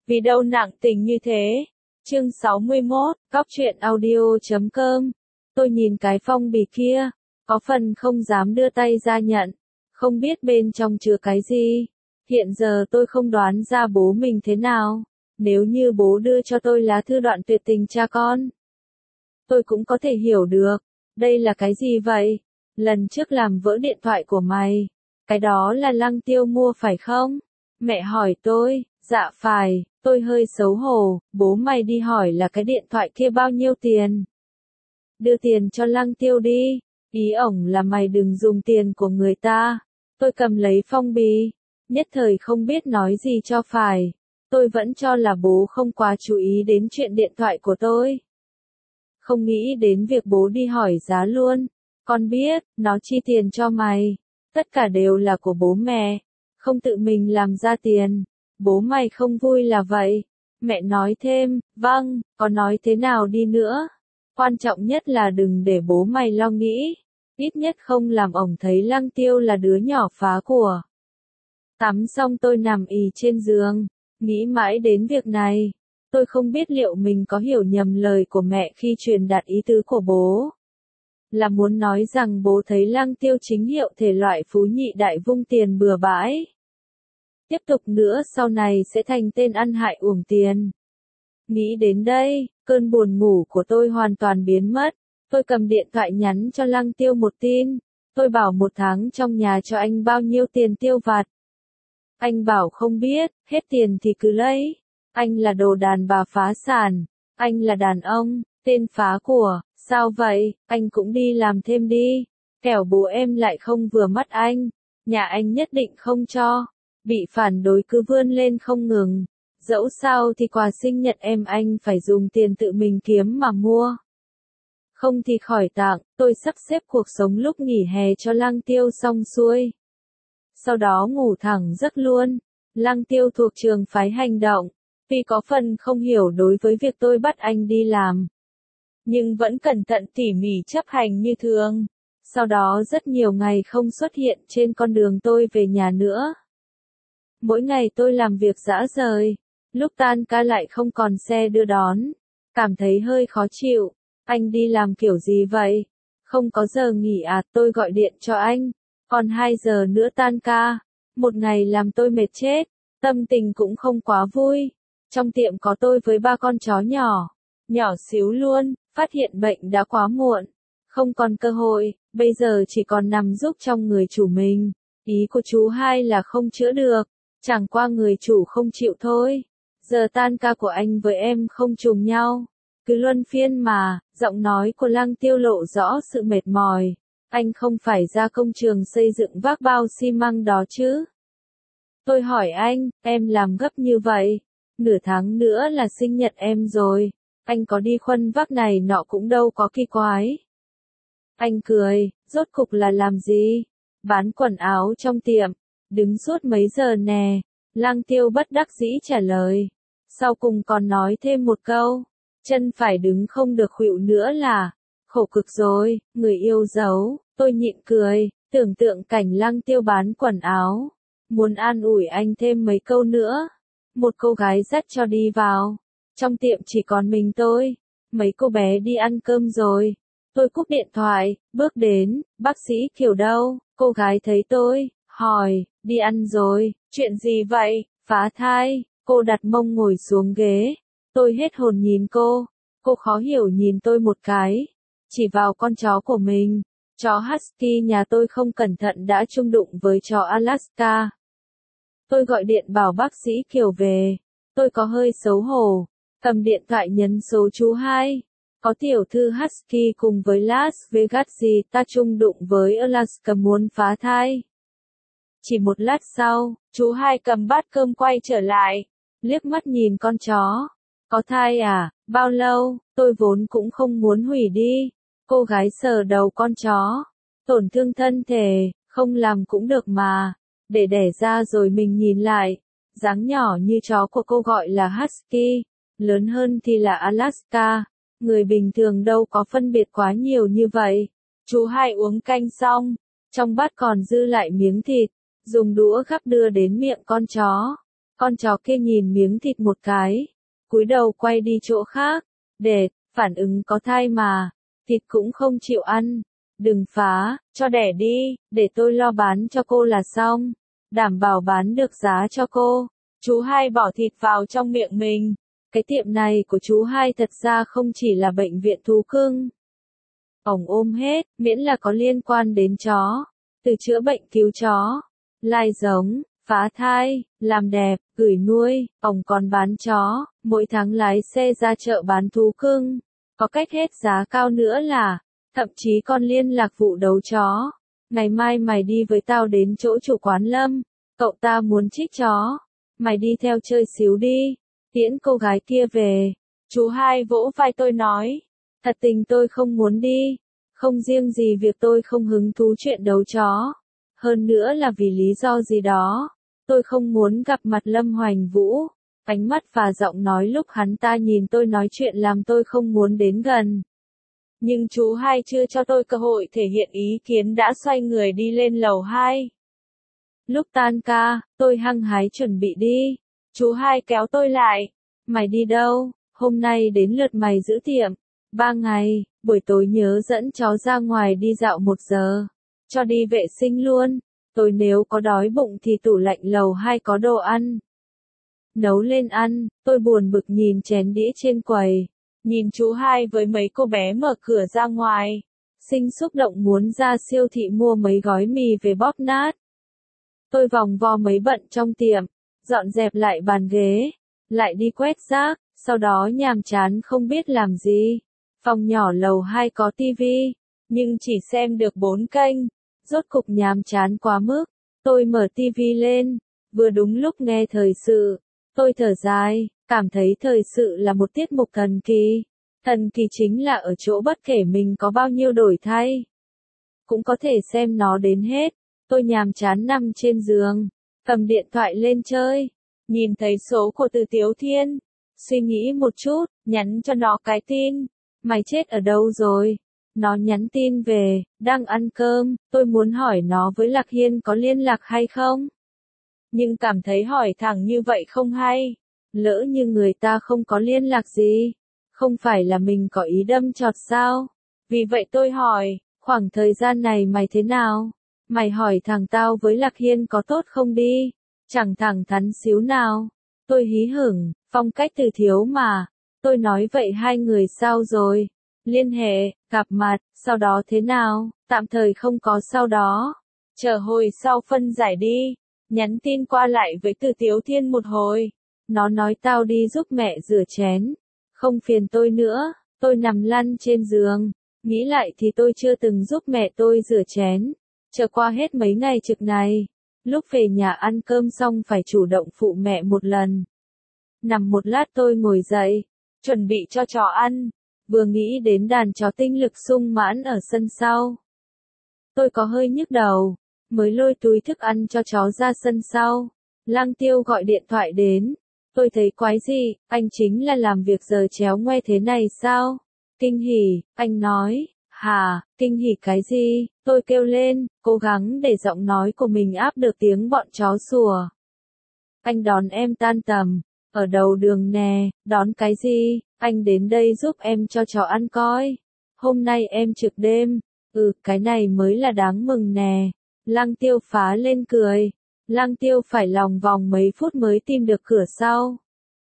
Vì đâu nặng tình như thế? Chương 61, Cóc truyện audio.com. Tôi nhìn cái phong bì kia, có phần không dám đưa tay ra nhận, không biết bên trong chứa cái gì. Hiện giờ tôi không đoán ra bố mình thế nào. Nếu như bố đưa cho tôi lá thư đoạn tuyệt tình cha con, tôi cũng có thể hiểu được. Đây là cái gì vậy? Lần trước làm vỡ điện thoại của mày, cái đó là Lăng Tiêu mua phải không? Mẹ hỏi tôi, dạ phải, tôi hơi xấu hổ, bố mày đi hỏi là cái điện thoại kia bao nhiêu tiền? Đưa tiền cho Lăng Tiêu đi, ý ổng là mày đừng dùng tiền của người ta. Tôi cầm lấy phong bì, nhất thời không biết nói gì cho phải. Tôi vẫn cho là bố không quá chú ý đến chuyện điện thoại của tôi. Không nghĩ đến việc bố đi hỏi giá luôn. Con biết, nó chi tiền cho mày. Tất cả đều là của bố mẹ. Không tự mình làm ra tiền. Bố mày không vui là vậy. Mẹ nói thêm, vâng, có nói thế nào đi nữa. Quan trọng nhất là đừng để bố mày lo nghĩ. Ít nhất không làm ổng thấy Lăng Tiêu là đứa nhỏ phá của. Tắm xong tôi nằm ì trên giường. Nghĩ mãi đến việc này. Tôi không biết liệu mình có hiểu nhầm lời của mẹ khi truyền đạt ý tứ của bố. Là muốn nói rằng bố thấy Lăng Tiêu chính hiệu thể loại phú nhị đại vung tiền bừa bãi. Tiếp tục nữa sau này sẽ thành tên ăn hại uổng tiền. Nghĩ đến đây, cơn buồn ngủ của tôi hoàn toàn biến mất. Tôi cầm điện thoại nhắn cho Lăng Tiêu một tin. Tôi bảo một tháng trong nhà cho anh bao nhiêu tiền tiêu vặt. Anh bảo không biết, hết tiền thì cứ lấy. Anh là đồ đàn bà phá sản. Anh là đàn ông, tên phá của. Sao vậy, anh cũng đi làm thêm đi. Kẻo bố em lại không vừa mắt anh. Nhà anh nhất định không cho. Bị phản đối cứ vươn lên không ngừng. Dẫu sao thì quà sinh nhật em anh phải dùng tiền tự mình kiếm mà mua. Không thì khỏi tặng, tôi sắp xếp cuộc sống lúc nghỉ hè cho Lăng Tiêu xong xuôi. Sau đó ngủ thẳng giấc luôn. Lăng Tiêu thuộc trường phái hành động. Vì có phần không hiểu đối với việc tôi bắt anh đi làm. Nhưng vẫn cẩn thận tỉ mỉ chấp hành như thường. Sau đó rất nhiều ngày không xuất hiện trên con đường tôi về nhà nữa. Mỗi ngày tôi làm việc dã rời. Lúc tan ca lại không còn xe đưa đón. Cảm thấy hơi khó chịu. Anh đi làm kiểu gì vậy? Không có giờ nghỉ à? Tôi gọi điện cho anh. Còn 2 giờ nữa tan ca. Một ngày làm tôi mệt chết. Tâm tình cũng không quá vui. Trong tiệm có tôi với 3 con chó nhỏ. Nhỏ xíu luôn. Phát hiện bệnh đã quá muộn. Không còn cơ hội. Bây giờ chỉ còn nằm giúp trong người chủ mình. Ý của chú hai là không chữa được. Chẳng qua người chủ không chịu thôi. Giờ tan ca của anh với em không trùng nhau. Cứ luân phiên mà. Giọng nói của Lăng Tiêu lộ rõ sự mệt mỏi. Anh không phải ra công trường xây dựng vác bao xi măng đó chứ? Tôi hỏi anh, em làm gấp như vậy. Nửa tháng nữa là sinh nhật em rồi. Anh có đi khuân vác này nọ cũng đâu có kỳ quái. Anh cười, rốt cục là làm gì? Bán quần áo trong tiệm. Đứng suốt mấy giờ nè. Lăng Tiêu bất đắc dĩ trả lời. Sau cùng còn nói thêm một câu. Chân phải đứng không được khuỵu nữa là. Khổ cực rồi, người yêu dấu. Tôi nhịn cười, tưởng tượng cảnh Lăng Tiêu bán quần áo. Muốn an ủi anh thêm mấy câu nữa. Một cô gái dắt cho đi vào. Trong tiệm chỉ còn mình tôi. Mấy cô bé đi ăn cơm rồi. Tôi cúp điện thoại, bước đến, bác sĩ Kiều đâu? Cô gái thấy tôi, hỏi, đi ăn rồi, chuyện gì vậy? Phá thai. Cô đặt mông ngồi xuống ghế. Tôi hết hồn nhìn cô. Cô khó hiểu nhìn tôi một cái. Chỉ vào con chó của mình. Chó Husky nhà tôi không cẩn thận đã chung đụng với chó Alaska. Tôi gọi điện bảo bác sĩ Kiều về. Tôi có hơi xấu hổ. Cầm điện thoại nhấn số chú hai. Có tiểu thư Husky cùng với Las Vegas gì ta chung đụng với Alaska muốn phá thai. Chỉ một lát sau, chú hai cầm bát cơm quay trở lại. Liếc mắt nhìn con chó. Có thai à? Bao lâu? Tôi vốn cũng không muốn hủy đi. Cô gái sờ đầu con chó. Tổn thương thân thể, không làm cũng được mà. Để đẻ ra rồi mình nhìn lại. Dáng nhỏ như chó của cô gọi là Husky. Lớn hơn thì là Alaska. Người bình thường đâu có phân biệt quá nhiều như vậy. Chú hai uống canh xong. Trong bát còn dư lại miếng thịt. Dùng đũa gắp đưa đến miệng con chó. Con chó kia nhìn miếng thịt một cái, cúi đầu quay đi chỗ khác. Đệt, phản ứng có thai mà, thịt cũng không chịu ăn. Đừng phá, cho đẻ đi, để tôi lo bán cho cô là xong. Đảm bảo bán được giá cho cô. Chú Hai bỏ thịt vào trong miệng mình. Cái tiệm này của chú Hai thật ra không chỉ là bệnh viện thú cưng. Ổng ôm hết, miễn là có liên quan đến chó. Từ chữa bệnh cứu chó, lai giống, phá thai, làm đẹp, gửi nuôi, ổng còn bán chó, mỗi tháng lái xe ra chợ bán thú cưng. Có cách hết giá cao nữa là, thậm chí còn liên lạc vụ đấu chó. Ngày mai mày đi với tao đến chỗ chủ quán Lâm, cậu ta muốn trích chó. Mày đi theo chơi xíu đi, tiễn cô gái kia về. Chú Hai vỗ vai tôi nói, thật tình tôi không muốn đi, không riêng gì việc tôi không hứng thú chuyện đấu chó. Hơn nữa là vì lý do gì đó, tôi không muốn gặp mặt Lâm Hoành Vũ. Ánh mắt và giọng nói lúc hắn ta nhìn tôi nói chuyện làm tôi không muốn đến gần. Nhưng chú Hai chưa cho tôi cơ hội thể hiện ý kiến đã xoay người đi lên lầu 2. Lúc tan ca, tôi hăng hái chuẩn bị đi. Chú Hai kéo tôi lại. Mày đi đâu? Hôm nay đến lượt mày giữ tiệm. 3 ngày, buổi tối nhớ dẫn cháu ra ngoài đi dạo 1 giờ. Cho đi vệ sinh luôn. Tôi nếu có đói bụng thì tủ lạnh lầu 2 có đồ ăn. Nấu lên ăn, tôi buồn bực nhìn chén đĩa trên quầy. Nhìn chú Hai với mấy cô bé mở cửa ra ngoài. Sinh xúc động muốn ra siêu thị mua mấy gói mì về bóp nát. Tôi vòng vo mấy bận trong tiệm, dọn dẹp lại bàn ghế, lại đi quét rác, sau đó nhàm chán không biết làm gì. Phòng nhỏ lầu 2 có tivi, nhưng chỉ xem được 4 kênh, rốt cục nhàm chán quá mức. Tôi mở tivi lên, vừa đúng lúc nghe thời sự, tôi thở dài, cảm thấy thời sự là một tiết mục thần kỳ. Thần kỳ chính là ở chỗ bất kể mình có bao nhiêu đổi thay, cũng có thể xem nó đến hết. Tôi nhàm chán nằm trên giường, cầm điện thoại lên chơi, nhìn thấy số của Từ Tiếu Thiên, suy nghĩ một chút, nhắn cho nó cái tin, mày chết ở đâu rồi? Nó nhắn tin về, đang ăn cơm, tôi muốn hỏi nó với Lạc Hiên có liên lạc hay không? Nhưng cảm thấy hỏi thẳng như vậy không hay, lỡ như người ta không có liên lạc gì, không phải là mình có ý đâm chọt sao? Vì vậy tôi hỏi, khoảng thời gian này mày thế nào? Mày hỏi thằng tao với Lạc Hiên có tốt không đi? Chẳng thẳng thắn xíu nào. Tôi hí hửng, phong cách Từ Thiếu mà. Tôi nói vậy hai người sao rồi? Liên hệ, gặp mặt, sau đó thế nào? Tạm thời không có sau đó. Chờ hồi sau phân giải đi. Nhắn tin qua lại với Từ Tiếu Thiên một hồi. Nó nói tao đi giúp mẹ rửa chén. Không phiền tôi nữa. Tôi nằm lăn trên giường. Nghĩ lại thì tôi chưa từng giúp mẹ tôi rửa chén. Chờ qua hết mấy ngày trực này, lúc về nhà ăn cơm xong phải chủ động phụ mẹ một lần. Nằm một lát tôi ngồi dậy, chuẩn bị cho chó ăn, vừa nghĩ đến đàn chó tinh lực sung mãn ở sân sau. Tôi có hơi nhức đầu, mới lôi túi thức ăn cho chó ra sân sau. Lăng Tiêu gọi điện thoại đến, tôi thấy quái gì, anh chính là làm việc giờ chéo ngoe thế này sao? Kinh hỉ, anh nói. Hà, kinh hỉ cái gì? Tôi kêu lên, cố gắng để giọng nói của mình áp được tiếng bọn chó sủa. Anh đón em tan tầm, ở đầu đường nè, đón cái gì? Anh đến đây giúp em cho chó ăn coi. Hôm nay em trực đêm, cái này mới là đáng mừng nè. Lăng Tiêu phá lên cười. Lăng Tiêu phải lòng vòng mấy phút mới tìm được cửa sau.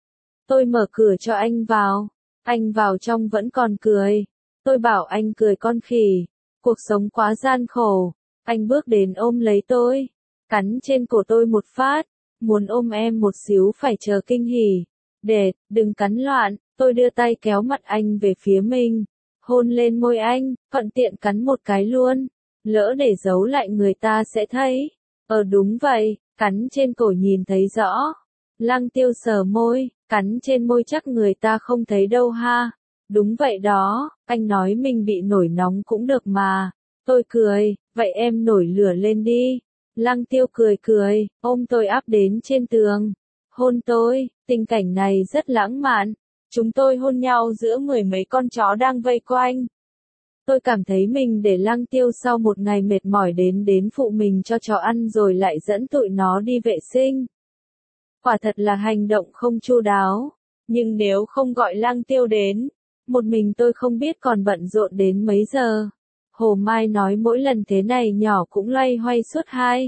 Tôi mở cửa cho anh vào. Anh vào trong vẫn còn cười. Tôi bảo anh cười con khỉ, cuộc sống quá gian khổ. Anh bước đến ôm lấy tôi, cắn trên cổ tôi một phát, muốn ôm em một xíu phải chờ kinh hỉ. Đừng cắn loạn, tôi đưa tay kéo mặt anh về phía mình, hôn lên môi anh, thuận tiện cắn một cái luôn. Lỡ để giấu lại người ta sẽ thấy. Đúng vậy, cắn trên cổ nhìn thấy rõ. Lăng Tiêu sờ môi, cắn trên môi chắc người ta không thấy đâu ha. Đúng vậy đó, anh nói mình bị nổi nóng cũng được mà. Tôi cười, vậy em nổi lửa lên đi. Lăng Tiêu cười, ôm tôi áp đến trên tường. Hôn tôi, tình cảnh này rất lãng mạn. Chúng tôi hôn nhau giữa mười mấy con chó đang vây quanh. Tôi cảm thấy mình để Lăng Tiêu sau một ngày mệt mỏi đến phụ mình cho chó ăn rồi lại dẫn tụi nó đi vệ sinh. Quả thật là hành động không chu đáo. Nhưng nếu không gọi Lăng Tiêu đến, một mình tôi không biết còn bận rộn đến mấy giờ. Hồ Mai nói mỗi lần thế này nhỏ cũng loay hoay suốt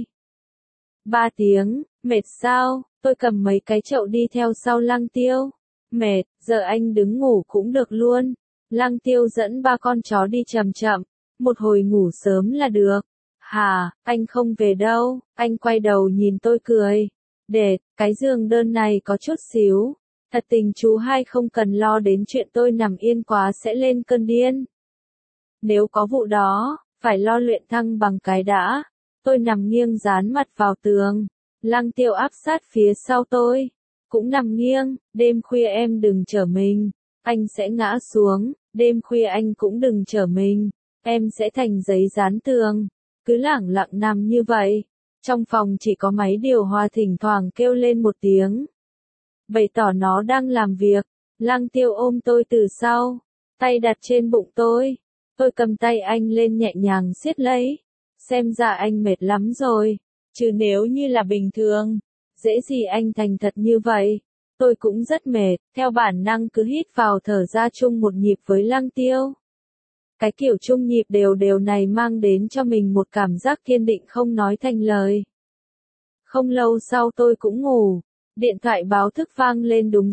2-3 tiếng, mệt sao? Tôi cầm mấy cái chậu đi theo sau Lăng Tiêu. Mệt, giờ anh đứng ngủ cũng được luôn. Lăng Tiêu dẫn 3 con chó đi chậm chậm, một hồi ngủ sớm là được. Hả, anh không về đâu? Anh quay đầu nhìn tôi cười. Đệt, cái giường đơn này có chút xíu. Thật tình chú hai không cần lo đến chuyện tôi nằm yên quá sẽ lên cơn điên. Nếu có vụ đó, phải lo luyện thăng bằng cái đã. Tôi nằm nghiêng dán mặt vào tường. Lăng Tiêu áp sát phía sau tôi. Cũng nằm nghiêng, đêm khuya em đừng chở mình. Anh sẽ ngã xuống, đêm khuya anh cũng đừng chở mình. Em sẽ thành giấy dán tường. Cứ lẳng lặng nằm như vậy. Trong phòng chỉ có máy điều hòa thỉnh thoảng kêu lên một tiếng. Bày tỏ nó đang làm việc. Lăng Tiêu ôm tôi từ sau, tay đặt trên bụng tôi. Tôi cầm tay anh lên nhẹ nhàng siết lấy. Xem ra anh mệt lắm rồi. Chứ nếu như là bình thường, dễ gì anh thành thật như vậy. Tôi cũng rất mệt, theo bản năng cứ hít vào thở ra chung một nhịp với Lăng Tiêu. Cái kiểu chung nhịp đều đều này mang đến cho mình một cảm giác kiên định không nói thành lời. Không lâu sau tôi cũng ngủ. Điện thoại báo thức vang lên đúng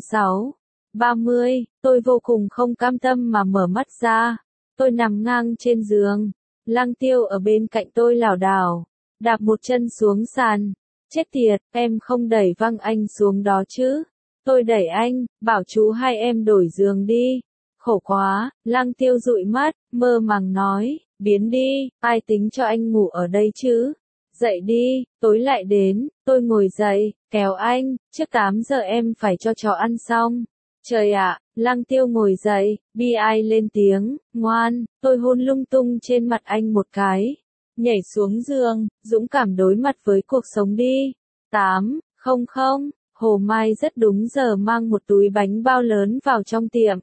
6:30, tôi vô cùng không cam tâm mà mở mắt ra. Tôi nằm ngang trên giường. Lăng Tiêu ở bên cạnh tôi lảo đảo, đạp một chân xuống sàn. Chết tiệt, em không đẩy văng anh xuống đó chứ. Tôi đẩy anh, bảo chú hai em đổi giường đi. Khổ quá, Lăng Tiêu dụi mắt, mơ màng nói, biến đi, ai tính cho anh ngủ ở đây chứ. Dậy đi, tối lại đến. Tôi ngồi dậy, kéo anh, trước 8 giờ em phải cho chó ăn xong. Trời ạ, Lăng Tiêu ngồi dậy, bi ai lên tiếng, ngoan. Tôi hôn lung tung trên mặt anh một cái. Nhảy xuống giường, dũng cảm đối mặt với cuộc sống đi. 8:00, Hồ Mai rất đúng giờ mang một túi bánh bao lớn vào trong tiệm.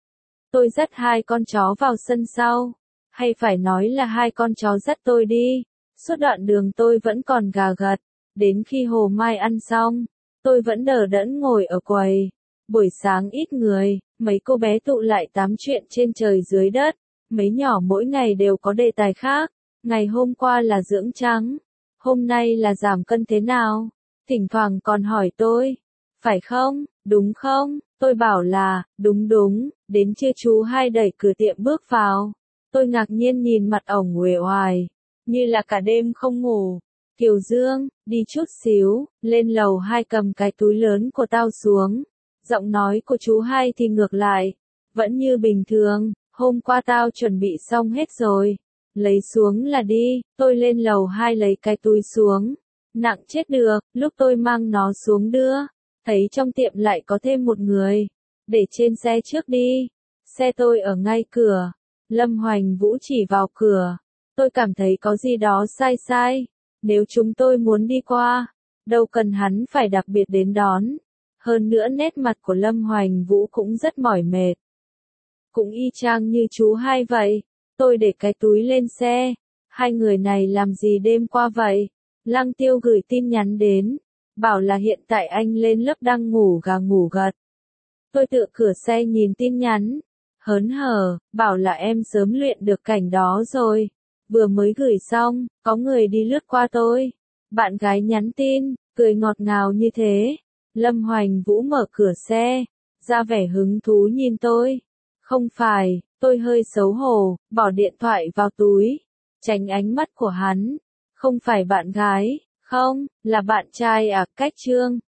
Tôi dắt 2 con chó vào sân sau. Hay phải nói là 2 con chó dắt tôi đi. Suốt đoạn đường tôi vẫn còn gà gật. Đến khi Hồ Mai ăn xong, tôi vẫn đờ đẫn ngồi ở quầy. Buổi sáng ít người, mấy cô bé tụ lại tám chuyện trên trời dưới đất. Mấy nhỏ mỗi ngày đều có đề tài khác. Ngày hôm qua là dưỡng trắng. Hôm nay là giảm cân thế nào. Thỉnh thoảng còn hỏi tôi. Phải không, đúng không? Tôi bảo là, đúng đúng. Đến trưa chú hai đẩy cửa tiệm bước vào. Tôi ngạc nhiên nhìn mặt ổng uể oải, như là cả đêm không ngủ. Kiều Dương, đi chút xíu, lên lầu 2 cầm cái túi lớn của tao xuống. Giọng nói của chú hai thì ngược lại, vẫn như bình thường, hôm qua tao chuẩn bị xong hết rồi. Lấy xuống là đi. Tôi lên lầu 2 lấy cái túi xuống. Nặng chết được, lúc tôi mang nó xuống đưa, thấy trong tiệm lại có thêm một người. Để trên xe trước đi. Xe tôi ở ngay cửa. Lâm Hoành Vũ chỉ vào cửa. Tôi cảm thấy có gì đó sai sai. Nếu chúng tôi muốn đi qua, đâu cần hắn phải đặc biệt đến đón. Hơn nữa nét mặt của Lâm Hoành Vũ cũng rất mỏi mệt. Cũng y chang như chú hai vậy. Tôi để cái túi lên xe. Hai người này làm gì đêm qua vậy? Lăng Tiêu gửi tin nhắn đến. Bảo là hiện tại anh lên lớp đang ngủ gà ngủ gật. Tôi tựa cửa xe nhìn tin nhắn. Hớn hở, bảo là em sớm luyện được cảnh đó rồi. Vừa mới gửi xong, có người đi lướt qua tôi. Bạn gái nhắn tin, cười ngọt ngào như thế. Lâm Hoành Vũ mở cửa xe, ra vẻ hứng thú nhìn tôi. Không phải, tôi hơi xấu hổ, bỏ điện thoại vào túi, tránh ánh mắt của hắn. Không phải bạn gái, không, là bạn trai à, cách Trương.